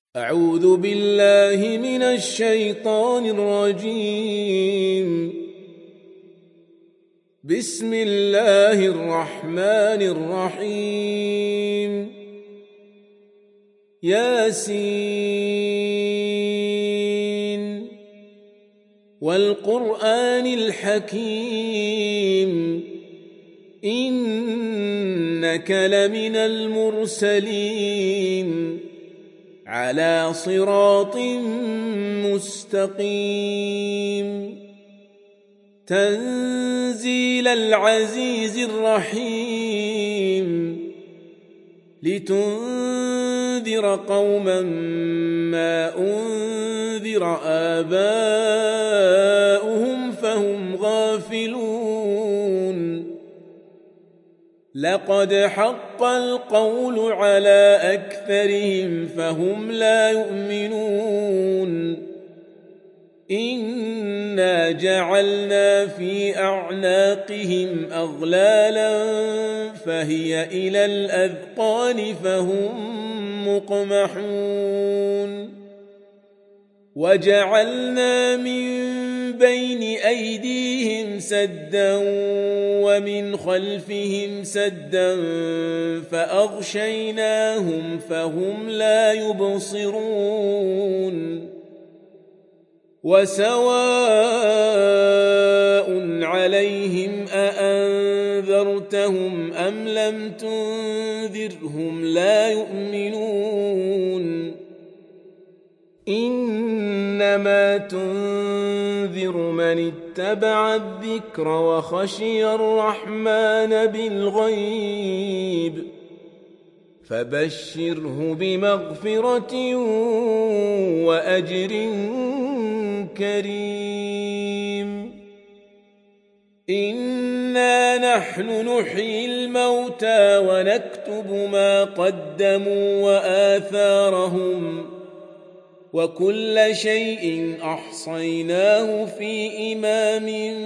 أعوذ بالله من الشيطان الرجيم. بسم الله الرحمن الرحيم. ياسين والقرآن الحكيم إنك لمن المرسلين على صراط مستقيم تنزيل العزيز الرحيم لتنذر قوما ما أنذر آباؤهم فهم غافلون لقد حق القول على أكثرهم فهم لا يؤمنون إنا جعلنا في أعناقهم أغلالا فهي إلى الأذقان فهم مقمحون وجعلنا من بين أيديهم سدا ومن خلفهم سدا فأغشيناهم فهم لا يبصرون وسواء عليهم أأنذرتهم أم لم تنذرهم لا يؤمنون إنما تنذر من اتبع الذكر وخشي الرحمن بالغيب فبشره بمغفرة وأجر كريم إنا نحن نحيي الموتى ونكتب ما قدموا وآثارهم وكل شيء أحصيناه في إمام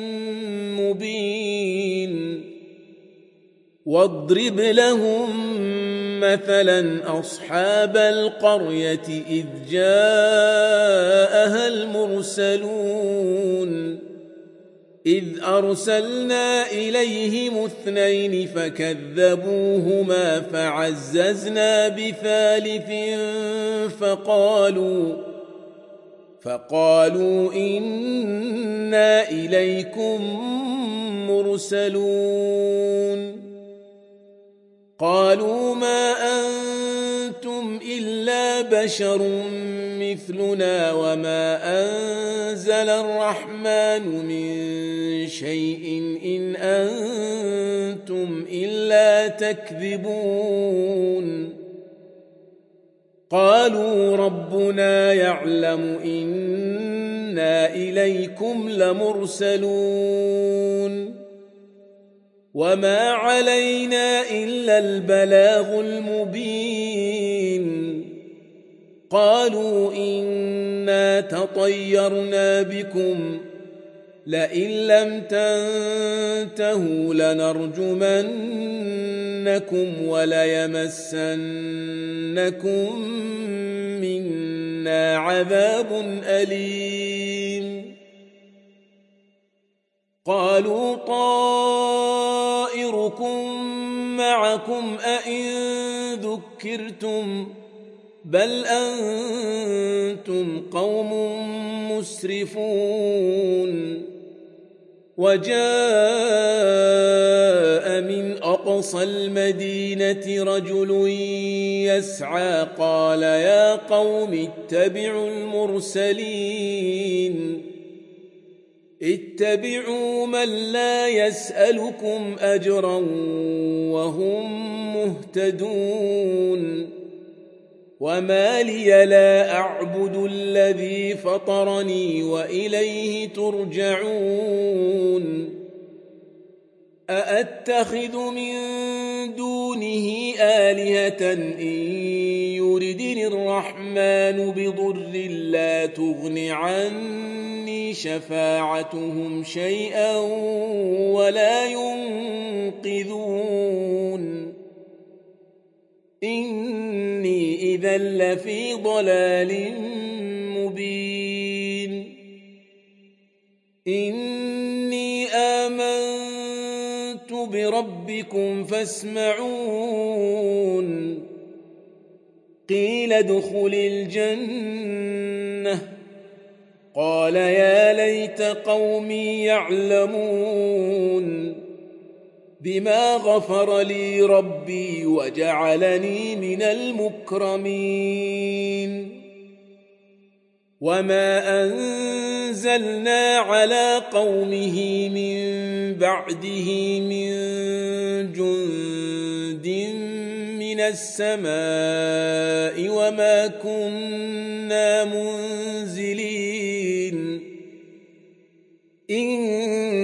مبين واضرب لهم مثلا أصحاب القرية إذ جاءها المرسلون إذ أرسلنا إليهم 2 فكذبوهما فعززنا بثالث فقالوا إنا إليكم مرسلون قالوا ما أنتم إلا بشر مثلنا وما أنزل الرحمن من شيء إن أنتم إلا تكذبون قالوا ربنا يعلم إنا إليكم لمرسلون وما علينا إلا البلاغ المبين قالوا إنا تطيرنا بكم لئن لم تنتهوا لنرجمنكم وليمسنكم منا عذاب أليم قالوا طائركم معكم أئن ذكرتم بل أنتم قوم مسرفون وجاء من أقصى المدينة رجل يسعى قال يا قوم اتبعوا المرسلين اتبعوا من لا يسألكم أجرا وهم مهتدون وما لي لا أعبد الذي فطرني وإليه ترجعون أأتخذ من دونه آلهة إن يردني الرحمن بضر لا تغن عني شفاعتهم شيئا ولا ينقذون إني إذا لفي ضلال مبين إني آمنت بربكم فاسمعون قيل ادخل الجنة قال يا ليت قومي يعلمون بما غفر لي ربي وجعلني من المكرمين وما أنزلنا على قومه من بعده من جند من السماء وما كنا منزلين إن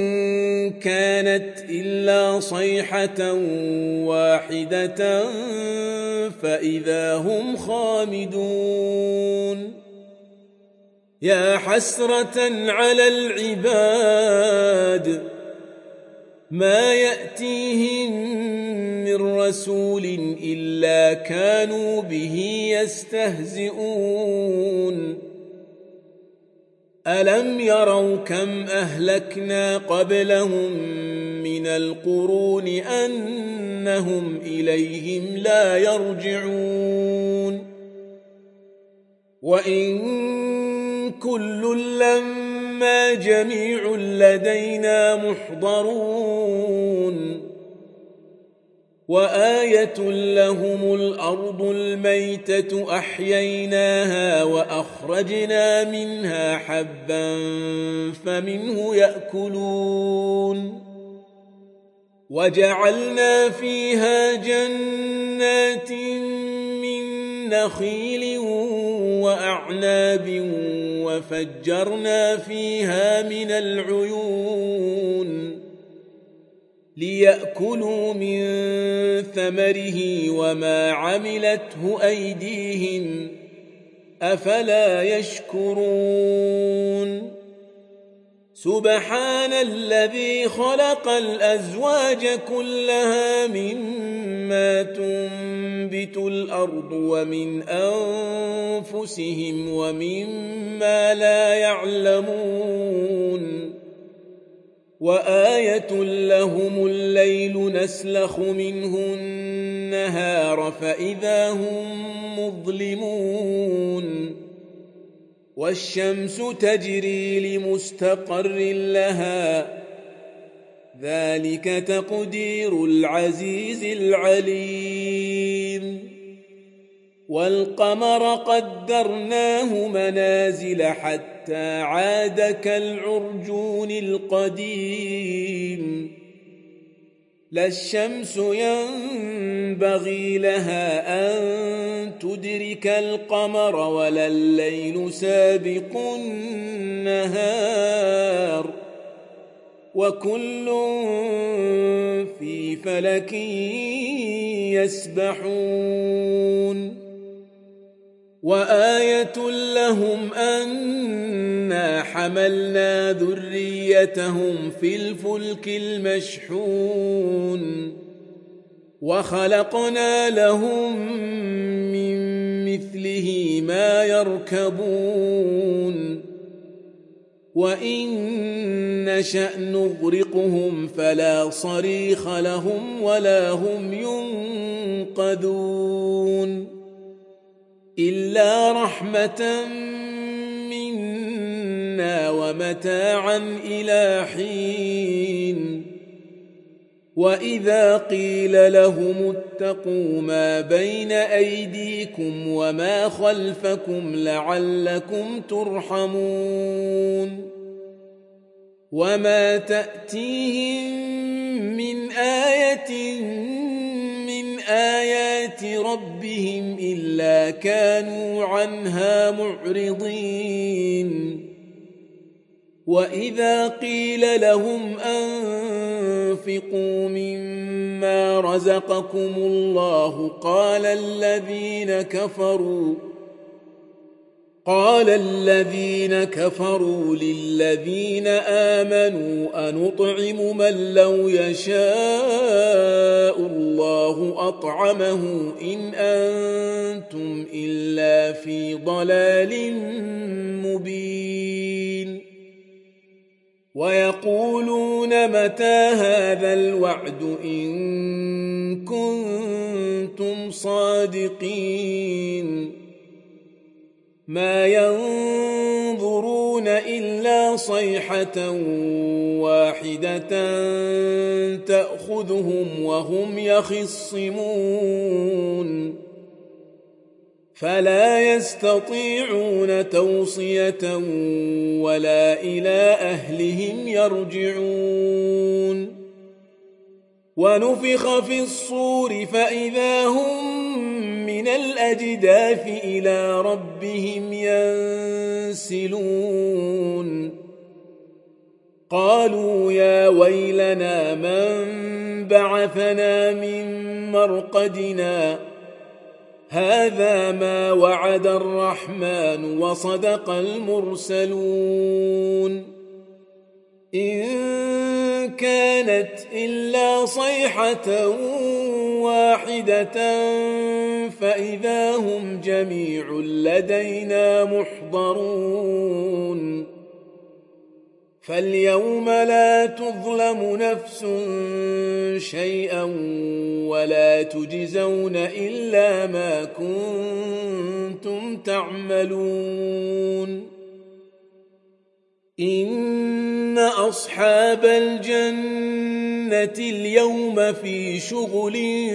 كانت إلا صيحة واحدة فإذا هم خامدون يا حسرة على العباد ما يأتيهم من رسول إلا كانوا به يستهزئون ألم يروا كم أهلكنا قبلهم من القرون أنهم إليهم لا يرجعون وإن كل لما جميع لدينا محضرون وآية لهم الأرض الميتة أحييناها وأخرجنا منها حبا فمنه يأكلون وجعلنا فيها جنات من نخيل وأعناب وفجرنا فيها من العيون ليأكلوا من ثمره وما عملته أيديهم أفلا يشكرون سبحان الذي خلق الأزواج كلها مما تنبت الأرض ومن أنفسهم ومما لا يعلمون وآية لهم الليل نسلخ منه النهار فإذا هم مظلمون والشمس تجري لمستقر لها ذلك تقدير العزيز العليم والقمر قدرناه منازل حتى عاد كالعرجون القديم لا الشمس ينبغي لها أن تدرك القمر ولا الليل سابق النهار وكل في فلك يسبحون وآية لهم أنا حملنا ذريتهم في الفلك المشحون وخلقنا لهم من مثله ما يركبون وإن نشأ نغرقهم فلا صريخ لهم ولا هم ينقذون إلا رحمة منا ومتاعا إلى حين وإذا قيل لهم اتقوا ما بين أيديكم وما خلفكم لعلكم ترحمون وما تأتيهم من آية من آيات ربهم إلا كانوا عنها معرضين وإذا قيل لهم أنفقوا مما رزقكم الله قال الذين كفروا للذين آمنوا أنطعم من لو يشاء الله أطعمه إن أنتم إلا في ضلال مبين ويقولون متى هذا الوعد إن كنتم صادقين ما ينظرون إلا صيحة واحدة تأخذهم وهم يخصمون فلا يستطيعون توصية ولا إلى أهلهم يرجعون ونفخ في الصور فإذا هم من الأجداث إلى ربهم ينسلون قالوا يا ويلنا من بعثنا من مرقدنا هذا ما وعد الرحمن وصدق المرسلون إن كانت إلا صيحة واحدة فإذا هم جميع لدينا محضرون فاليوم لا تظلم نفس شيئا ولا تجزون إلا ما كنتم تعملون إن أصحاب الجنة اليوم في شغل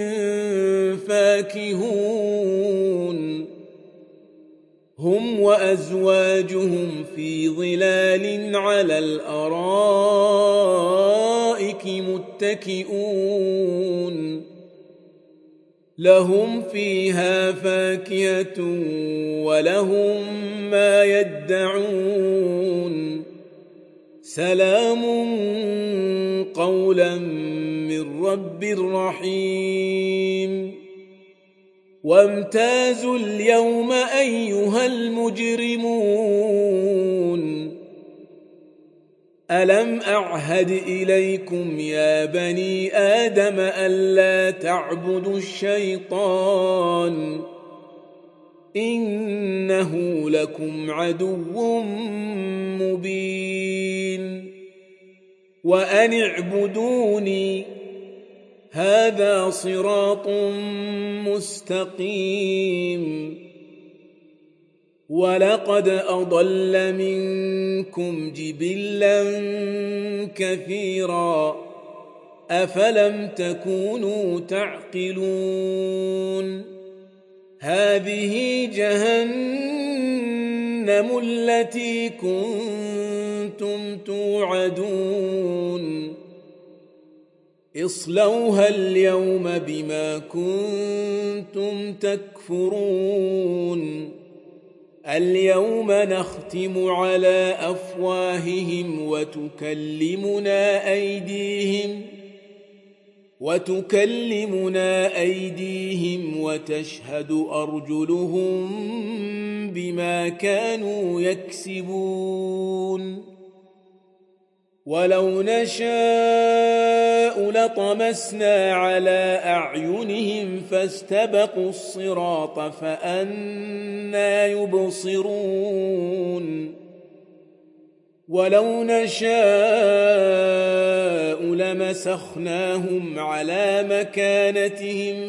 فاكهون هم وأزواجهم في ظلال على الأرائك متكئون لهم فيها فاكهة ولهم ما يدعون سلام قولا من رب رحيم وامتازوا اليوم أيها المجرمون ألم أعهد إليكم يا بني آدم ألا تعبدوا الشيطان إنه لكم عدو مبين وأن اعبدوني هذا صراط مستقيم ولقد أضل منكم جبلا كثيرا أفلم تكونوا تعقلون هذه جهنم التي كنتم توعدون اصلوها اليوم بما كنتم تكفرون اليوم نختم على أفواههم وتكلمنا أيديهم وتشهد أرجلهم بما كانوا يكسبون ولو نشاء لطمسنا على أعينهم فاستبقوا الصراط فأنى يبصرون ولو نشاء لمسخناهم على مكانتهم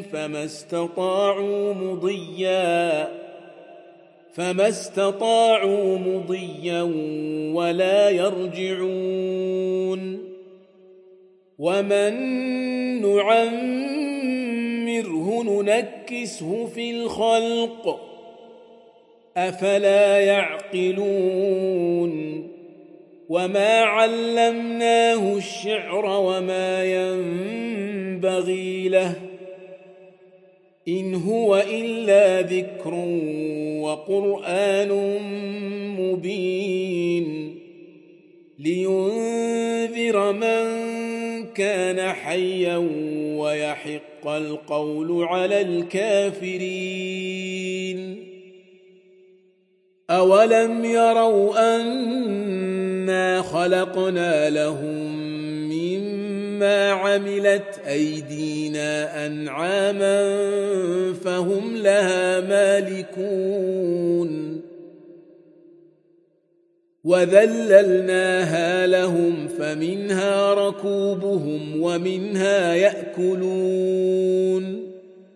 فما استطاعوا مضيا ولا يرجعون ومن نعمره ننكسه في الخلق أفلا يعقلون وما علمناه الشعر وما ينبغي له إن هو إلا ذكر وقرآن مبين لينذر من كان حيا ويحق القول على الكافرين أولم يروا أنا خلقنا لهم مما عملت أيدينا أنعاما فهم لها مالكون وذللناها لهم فمنها ركوبهم ومنها يأكلون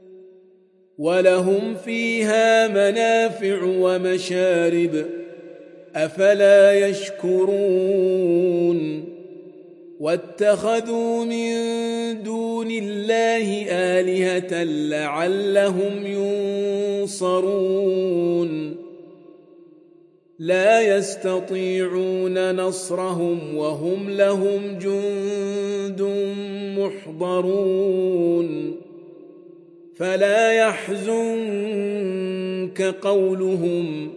ولهم فيها منافع ومشارب أفلا يشكرون واتخذوا من دون الله آلهة لعلهم ينصرون لا يستطيعون نصرهم وهم لهم جند محضرون فلا يحزنك قولهم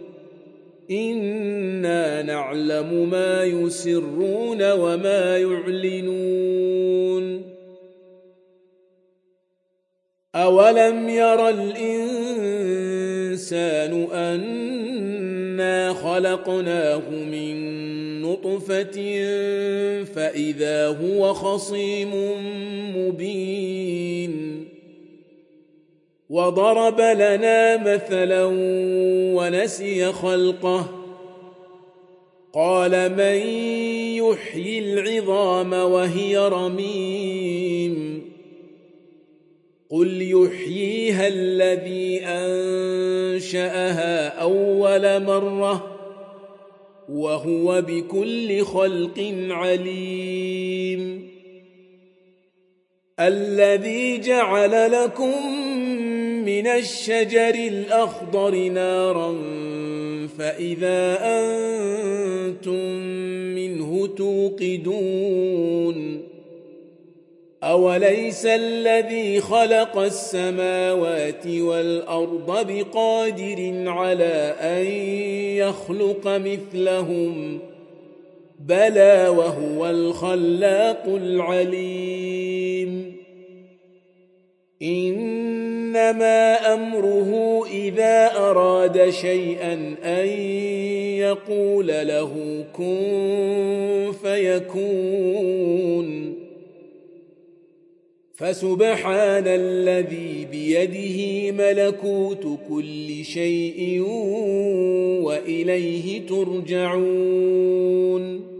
إنا نعلم ما يسرون وما يعلنون أولم ير الإنسان أنا خلقناه من نطفة فإذا هو خصيم مبين وضرب لنا مثلا ونسي خلقه قال من يحيي العظام وهي رميم قل يحييها الذي أنشأها أول مرة وهو بكل خلق عليم الذي جعل لكم من الشجر الأخضر نارا فإذا أنتم منه توقدون أوليس الذي خلق السماوات والأرض بقادر على أن يخلق مثلهم بلى وهو الخلاق العليم إنما أمره إذا أراد شيئا أن يقول له كن فيكون فسبحان الذي بيده ملكوت كل شيء وإليه ترجعون